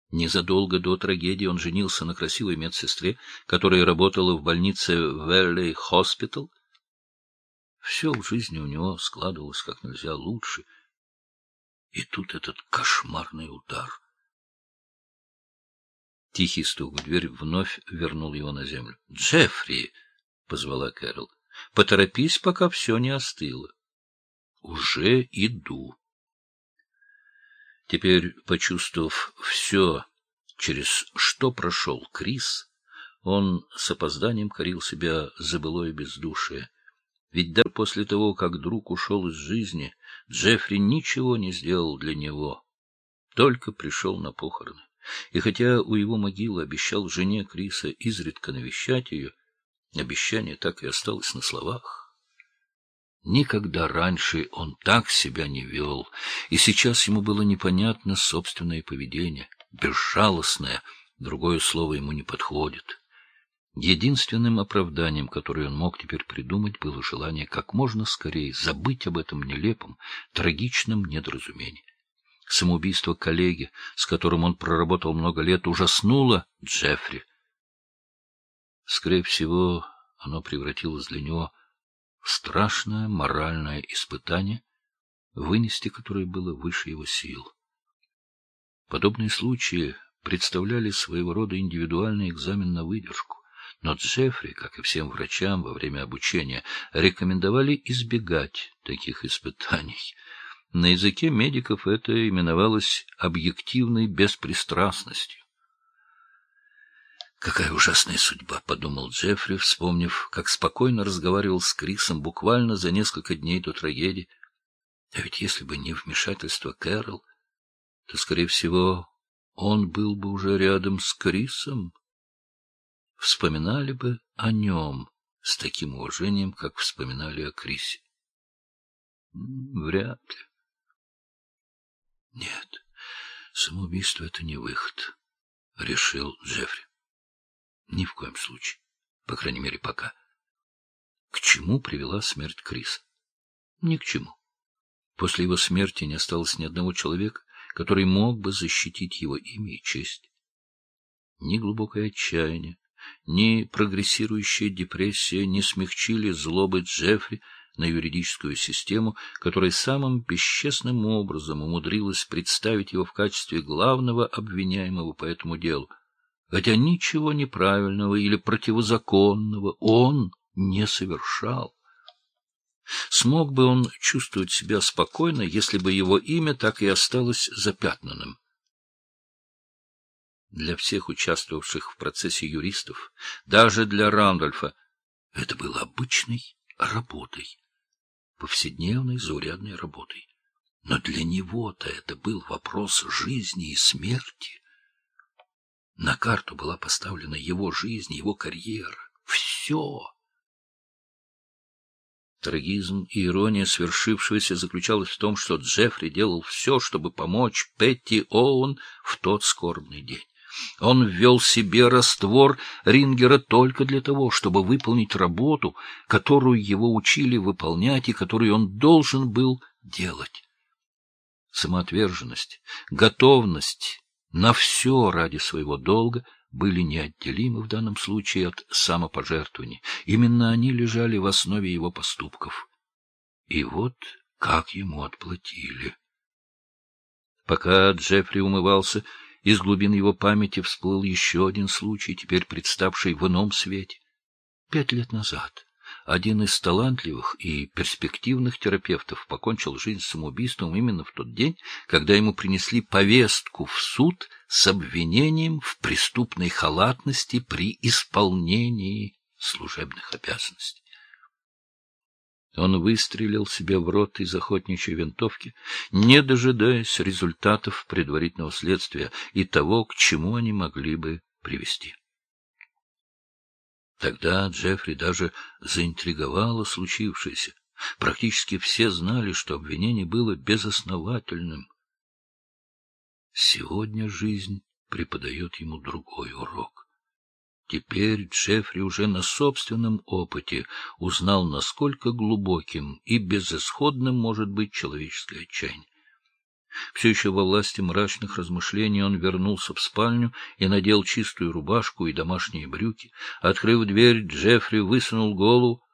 Незадолго до трагедии он женился на красивой медсестре, которая работала в больнице Valley Hospital. Все в жизни у него складывалось как нельзя лучше. И тут этот кошмарный удар. Тихий стук в дверь вновь вернул его на землю. — Джеффри! — позвала Кэрол. — Поторопись, пока все не остыло. — Уже иду. Теперь, почувствовав все, через что прошел Крис, он с опозданием корил себя за былое бездушие. Ведь даже после того, как друг ушел из жизни, Джеффри ничего не сделал для него, только пришел на похороны. И хотя у его могилы обещал жене Криса изредка навещать ее, обещание так и осталось на словах. Никогда раньше он так себя не вел, и сейчас ему было непонятно собственное поведение, безжалостное, другое слово ему не подходит. Единственным оправданием, которое он мог теперь придумать, было желание как можно скорее забыть об этом нелепом, трагичном недоразумении. Самоубийство коллеги, с которым он проработал много лет, ужаснуло Джеффри. Скорее всего, оно превратилось для него в страшное моральное испытание, вынести которое было выше его сил. Подобные случаи представляли своего рода индивидуальный экзамен на выдержку, но Джеффри, как и всем врачам во время обучения, рекомендовали избегать таких испытаний. На языке медиков это именовалось объективной беспристрастностью. «Какая ужасная судьба», — подумал Джеффри, вспомнив, как спокойно разговаривал с Крисом буквально за несколько дней до трагедии. А ведь если бы не вмешательство Кэрол, то, скорее всего, он был бы уже рядом с Крисом. Вспоминали бы о нем с таким уважением, как вспоминали о Крисе. Вряд ли. Нет, самоубийство — это не выход, — решил Джеффри. Ни в коем случае. По крайней мере, пока. К чему привела смерть Криса? Ни к чему. После его смерти не осталось ни одного человека, который мог бы защитить его имя и честь. Ни глубокое отчаяние, ни прогрессирующая депрессия не смягчили злобы Джеффри на юридическую систему, которая самым бесчестным образом умудрилась представить его в качестве главного обвиняемого по этому делу, хотя ничего неправильного или противозаконного он не совершал. Смог бы он чувствовать себя спокойно, если бы его имя так и осталось запятнанным? Для всех участвовавших в процессе юристов, даже для Рандольфа, это было обычной работой, повседневной заурядной работой. Но для него-то это был вопрос жизни и смерти. На карту была поставлена его жизнь, его карьера. Все. Трагизм и ирония свершившегося заключалась в том, что Джеффри делал все, чтобы помочь Петти Оуэн в тот скорбный день. Он ввел себе раствор Рингера только для того, чтобы выполнить работу, которую его учили выполнять и которую он должен был делать. Самоотверженность, готовность на все ради своего долга были неотделимы в данном случае от самопожертвований. Именно они лежали в основе его поступков. И вот как ему отплатили. Пока Джеффри умывался, из глубин его памяти всплыл еще один случай, теперь представший в ином свете. 5 лет назад один из талантливых и перспективных терапевтов покончил жизнь самоубийством именно в тот день, когда ему принесли повестку в суд с обвинением в преступной халатности при исполнении служебных обязанностей. Он выстрелил себе в рот из охотничьей винтовки, не дожидаясь результатов предварительного следствия и того, к чему они могли бы привести. Тогда Джеффри даже заинтриговало случившееся. Практически все знали, что обвинение было безосновательным. Сегодня жизнь преподает ему другой урок. Теперь Джеффри уже на собственном опыте узнал, насколько глубоким и безысходным может быть человеческое отчаяние. Все еще во власти мрачных размышлений он вернулся в спальню и надел чистую рубашку и домашние брюки. Открыв дверь, Джеффри высунул голову